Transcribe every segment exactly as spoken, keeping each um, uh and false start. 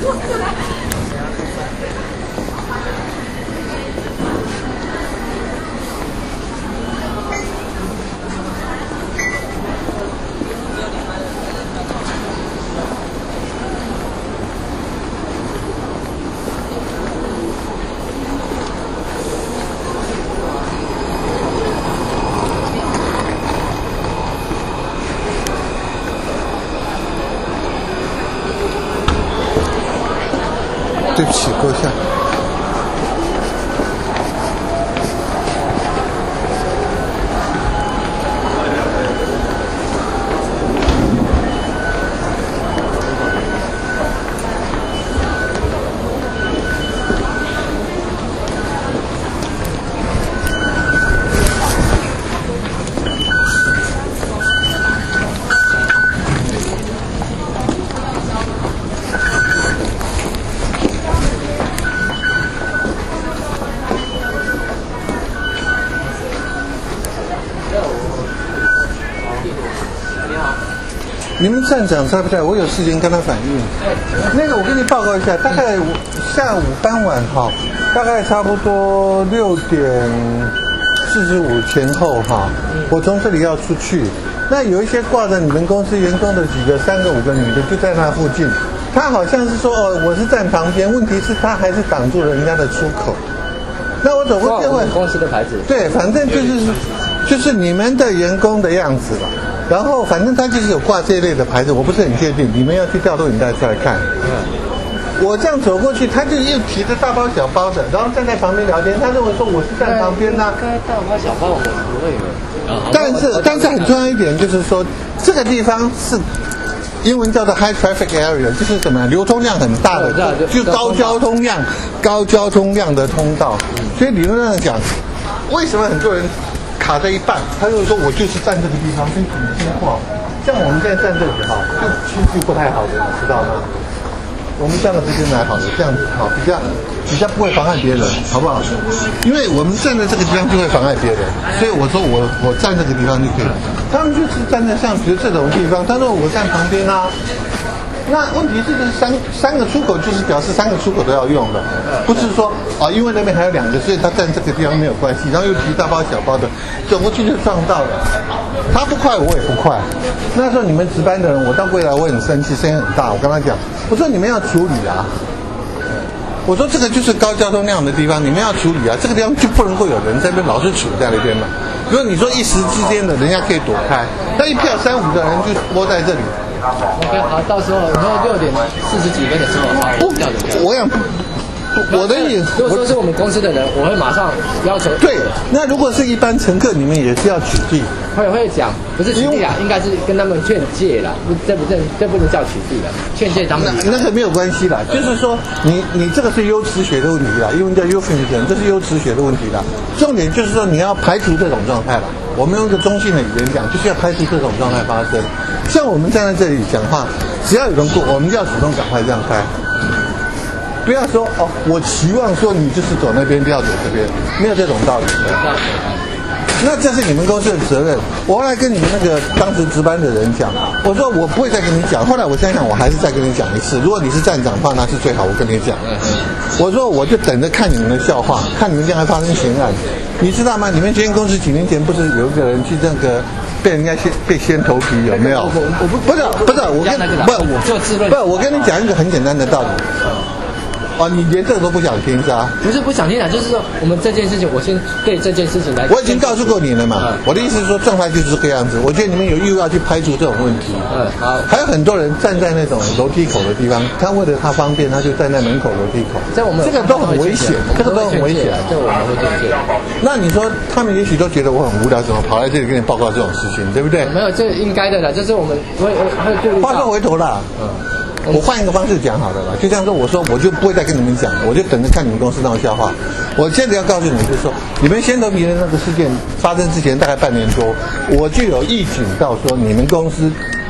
对不起，阁下。你们站长在不在？我有事情跟他反映。那个，我跟你报告一下，大概下午傍晚哈，大概差不多六点四十五前后哈，我从这里要出去。那有一些挂着你们公司员工的几个，三个五个女的就在那附近。他好像是说哦，我是站旁边，问题是他还是挡住了人家的出口。那我走过去问公司的牌子， 对，反正就是就是你们的员工的样子吧。然后反正他就是有挂这一类的牌子，我不是很确定，你们要去调录影带出来看。嗯，我这样走过去，他就又提着大包小包的，然后站在旁边聊天。他认为说我是站旁边呐、啊。 该大包小包我们不会的。 但是但是很重要一点就是说，这个地方是英文叫做 high traffic area， 就是什么流通量很大的，就高交通量、高交通量的通道。所以理论上讲，为什么很多人卡在一半？他就说我就是站这个地方，跟很听话。像我们现在站这里哈，就情绪不太好的，你知道吗？我们站到这边来好了，这样子好，比较比较不会妨碍别人，好不好？因为我们站在这个地方就会妨碍别人，所以我说我我站这个地方就可以。他们就是站在像比如这种地方，他说我站旁边啊。那问题是，这三三个出口就是表示三个出口都要用的，不是说啊，因为那边还有两个，所以他站这个地方没有关系。然后又提大包小包的，走过去就撞到了。他不快，我也不快。那时候你们值班的人，我到柜台我很生气，声音很大。我跟他讲，我说你们要处理啊。我说这个就是高交通量的地方，你们要处理啊。这个地方就不能够有人在那边老是处在那边嘛。如果你说一时之间的，人家可以躲开，那一票三五个人就窝在这里。 OK， 好，到时候然后六点四十几分的时候，好，我调整。 我想，我的意思， 如果说是我们公司的人，我会马上要求。 对，那如果是一般乘客，你们也是要取缔。 会会讲，不是取缔啊，应该是跟他们劝诫啦，不，这不这这不能叫取缔了，劝诫他们。 那个没有关系啦，就是说你你这个是优词学的问题啦，英文叫 euphemism， 这是优词学的问题啦。重点就是说你要排除这种状态啦。我们用一个中性的语言讲，就是要排除这种状态发生。像我们站在这里讲话，只要有人过，我们就要主动赶快这样开，不要说哦，我期望说你就是走那边，不要走这边，没有这种道理的。那这是你们公司的责任。我后来跟你们那个当时值班的人讲，我说我不会再跟你讲。后来我想想，我还是再跟你讲一次。如果你是站长的话，那是最好。我跟你讲，我说我就等着看你们的笑话，看你们将来发生悬案。你知道吗？你们这间公司几年前不是有一个人去那个被人家先被掀头皮，有没有？ 我我不不是不是，我跟不我做自论， 不我跟你讲一个很简单的道理。哦，你连这个都不想听是吧？ 不是不想听啊，就是说我们这件事情，我先对这件事情来。 我已经告诉过你了嘛。嗯、我的意思是说，状态就是这个样子。我觉得你们有义务要去排除这种问题。 嗯，好。 还有很多人站在那种楼梯口的地方，他为了他方便，他就站在门口楼梯口。 这我们这个都很危险，这个都很危险。 这我们会劝诫。 那你说他们也许都觉得我很无聊，怎么跑来这里跟你报告这种事情，对不对？ 没有，这应该的啦，这是我们会会顾虑到。 话说回头啦，嗯。我换一个方式讲好了啦，就像说我说我就不会再跟你们讲，我就等着看你们公司闹笑话。我现在要告诉你们，就是说你们先头皮的那个事件发生之前大概半年多，我就有预警到说你们公司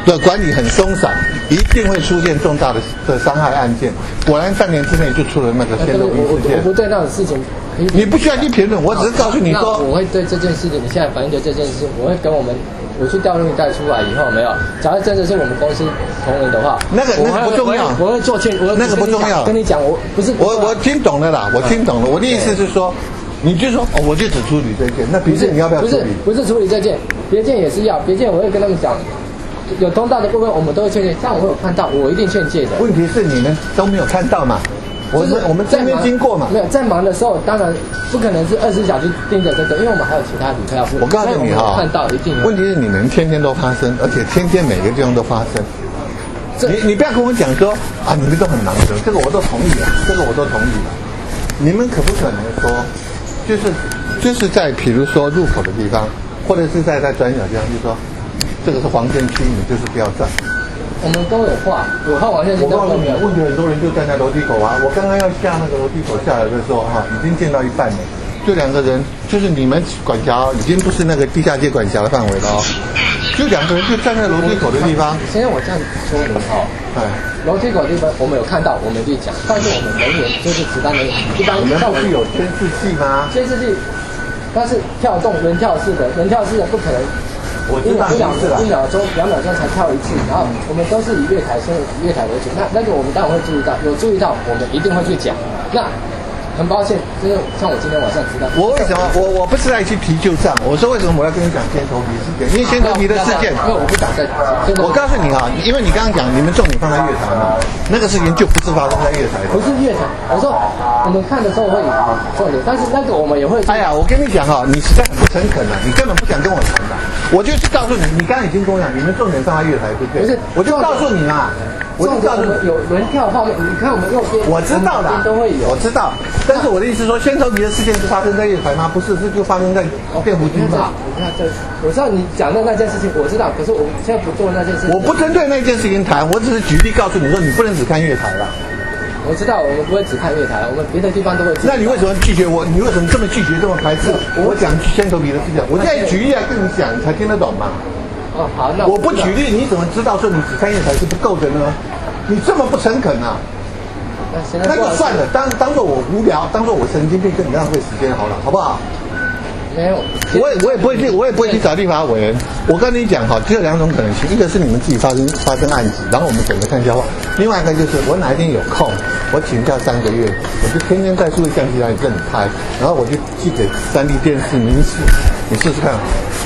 的管理很松散，一定会出现重大的的伤害案件。果然半年之内就出了那个先头皮事件。 我不对那种事情， 你不需要去评论，我只是告诉你说， 我会对这件事情，你现在反映的这件事，我会跟我们。我去调录影带出来以后，没有，假如真的是我们公司同仁的话， 那个那个不重要， 我会做劝，我那个不重要。 跟你讲，我不是我我听懂了啦，我听懂了。我的意思是说，你就说哦，我就只处理这件，那别件你要不要处理？ 不是不是处理这件，别件也是要，别件我会跟他们讲，有通道的部分我们都会劝诫，像我有看到，我一定劝诫的。 问题是你们都没有看到嘛？我们我们这边经过嘛， 没有在忙的时候，当然不可能是二十四小时盯着这个，因为我们还有其他旅客要付。 我告诉你哈， 看到一定。 问题是你们天天都发生，而且天天每个地方都发生。你你不要跟我讲说啊，你们都很难得，这个我都同意了，这个我都同意了。你们可不可能说，就是就是在比如说入口的地方，或者是在在转角地方，就说这个是黄线区，你就是不要站。 我们都有画，有画完线。 我告诉你，问题很多人就站在楼梯口啊。我刚刚要下那个楼梯口下来的时候，哈、啊，已经见到一半了。就两个人，就是你们管辖已经不是那个地下街管辖的范围了哦。就两个人就站在楼梯口的地方。 现在我这样说明哦，哎，楼梯口的地方我们有看到，我们去讲，但是我们人员就是值班人员，一般你们不是有监视器吗？ 监视器，它是跳动人跳式的，人跳式的不可能。 我知道一秒一秒钟、两秒钟才跳一次，然后我们都是以月台先以月台为主。那那个我们当然会注意到，有注意到我们一定会去讲。那很抱歉，就是像我今天晚上知道， 我为什么我我不是在去提旧账？我说为什么我要跟你讲先头皮事件？因为先头皮的事件， 因为我不想再。 我告诉你啊，因为你刚刚讲你们重点放在月台嘛，那个事情就不是发生在月台的。 不是月台，我说我们看的时候会重点，但是那个我们也会。 哎呀，我跟你讲啊，你实在很不诚恳啊，你根本不想跟我谈的。我就是告诉你，你刚刚已经跟我讲，你们重点放在月台，对不对？ 不是， 我就告诉你嘛，我就告诉你有轮跳画面，你看我们右边， 我知道的， 都会有， 我知道。但是我的意思说，先头皮的事件是发生在月台吗？不是，是就发生在电扶梯嘛。 你看这，我知道你讲的那件事情，我知道，可是我现在不做那件事情。 我不针对那件事情谈，我只是举例告诉你说，你不能只看月台了。 我知道，我们不会只看月台，我们别的地方都会。 那你为什么拒绝我？你为什么这么拒绝，这么排斥？我讲先头皮的事情，我现在举例来跟你讲，你才听得懂嘛。 哦，好，那我不举例，你怎么知道说你只看月台是不够的呢？你这么不诚恳啊！那就算了，当当做我无聊，当做我神经病，跟你浪费时间好了，好不好？ 没有， 我也我也不会去，我也不会去找立法委员。我跟你讲哈，只有两种可能性，一个是你们自己发生发生案子，然后我们等着看笑话；另外一个就是我哪一天有空，我请假三个月，我就天天在数位相机那里跟你拍，然后我就寄给三立电视、民视，你试试看。